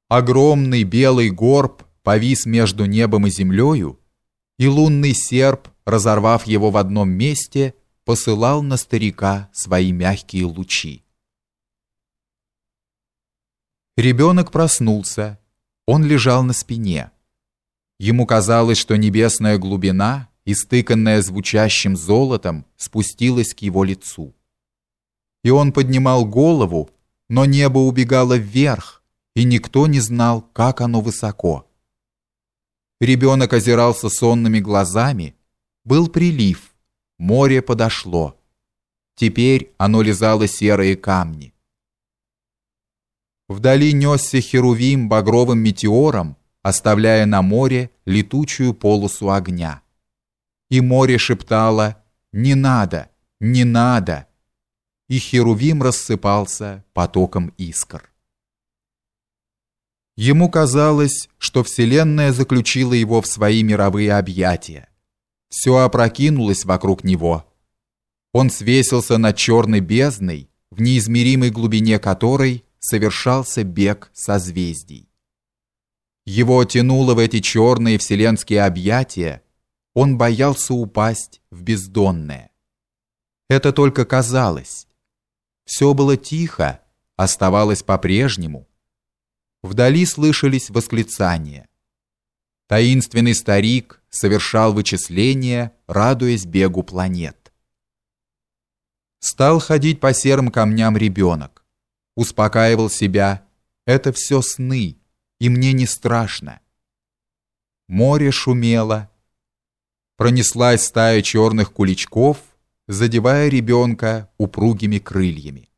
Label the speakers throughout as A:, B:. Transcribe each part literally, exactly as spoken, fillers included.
A: Огромный белый горб повис между небом и землею, и лунный серп, разорвав его в одном месте, посылал на старика свои мягкие лучи. Ребенок проснулся. Он лежал на спине. Ему казалось, что небесная глубина, истыканная звучащим золотом, спустилась к его лицу. И он поднимал голову, но небо убегало вверх, и никто не знал, как оно высоко. Ребенок озирался сонными глазами. Был прилив, море подошло. Теперь оно лизало серые камни. Вдали несся Херувим багровым метеором, оставляя на море летучую полосу огня. И море шептало: «Не надо, не надо!» И Херувим рассыпался потоком искр. Ему казалось, что Вселенная заключила его в свои мировые объятия. Все опрокинулось вокруг него. Он свесился над черной бездной, в неизмеримой глубине которой совершался бег созвездий. Его тянуло в эти черные вселенские объятия, он боялся упасть в бездонное. Это только казалось. Все было тихо, оставалось по-прежнему. Вдали слышались восклицания. Таинственный старик совершал вычисления, радуясь бегу планет. Стал ходить по серым камням ребенок. Успокаивал себя: это все сны, и мне не страшно. Море шумело. Пронеслась стая черных куличков, задевая ребенка упругими крыльями.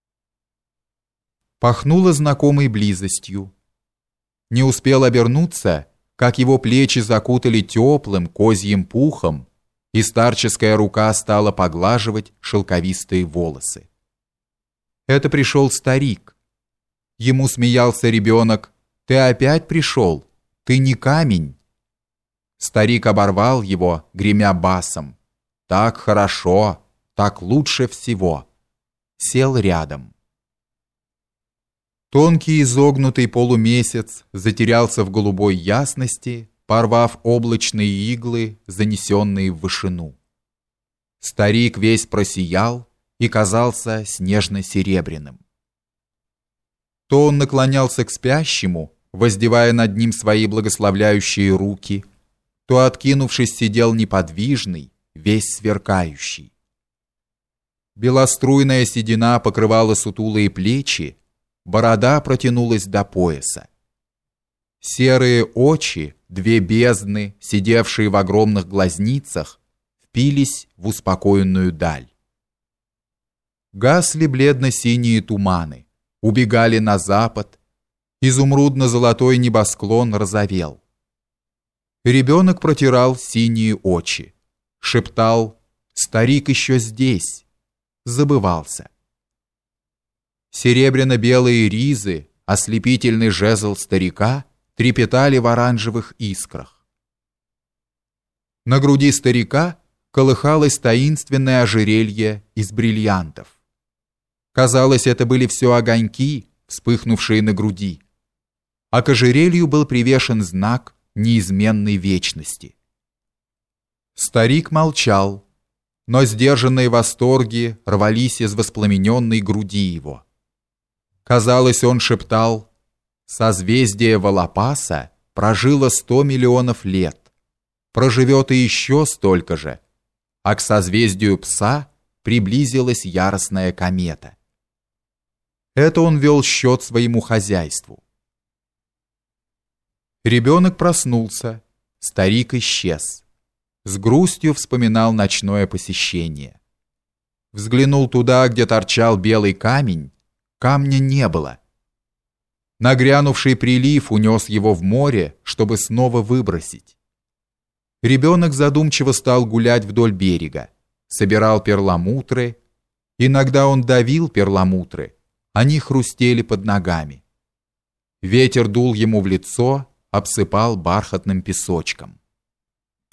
A: Пахнуло знакомой близостью. Не успел обернуться, как его плечи закутали теплым козьим пухом, и старческая рука стала поглаживать шелковистые волосы. Это пришел старик. Ему смеялся ребенок: «Ты опять пришел? Ты не камень!» Старик оборвал его, гремя басом: «Так хорошо, так лучше всего!» Сел рядом. Тонкий изогнутый полумесяц затерялся в голубой ясности, порвав облачные иглы, занесенные в вышину. Старик весь просиял и казался снежно-серебряным. То он наклонялся к спящему, воздевая над ним свои благословляющие руки, то, откинувшись, сидел неподвижный, весь сверкающий. Белоструйная седина покрывала сутулые плечи, борода протянулась до пояса. Серые очи, две бездны, сидевшие в огромных глазницах, впились в успокоенную даль. Гасли бледно-синие туманы, убегали на запад, изумрудно-золотой небосклон розовел. Ребенок протирал синие очи, шептал: «Старик еще здесь», забывался. Серебряно-белые ризы, ослепительный жезл старика трепетали в оранжевых искрах. На груди старика колыхалось таинственное ожерелье из бриллиантов. Казалось, это были все огоньки, вспыхнувшие на груди, а к ожерелью был привешен знак неизменной вечности. Старик молчал, но сдержанные восторги рвались из воспламененной груди его. Казалось, он шептал: «Созвездие Волопаса прожило сто миллионов лет, проживет и еще столько же, а к созвездию Пса приблизилась яростная комета». Это он вел счет своему хозяйству. Ребенок проснулся, старик исчез. С грустью вспоминал ночное посещение. Взглянул туда, где торчал белый камень, камня не было. Нагрянувший прилив унес его в море, чтобы снова выбросить. Ребенок задумчиво стал гулять вдоль берега, собирал перламутры. Иногда он давил перламутры, они хрустели под ногами. Ветер дул ему в лицо, обсыпал бархатным песочком.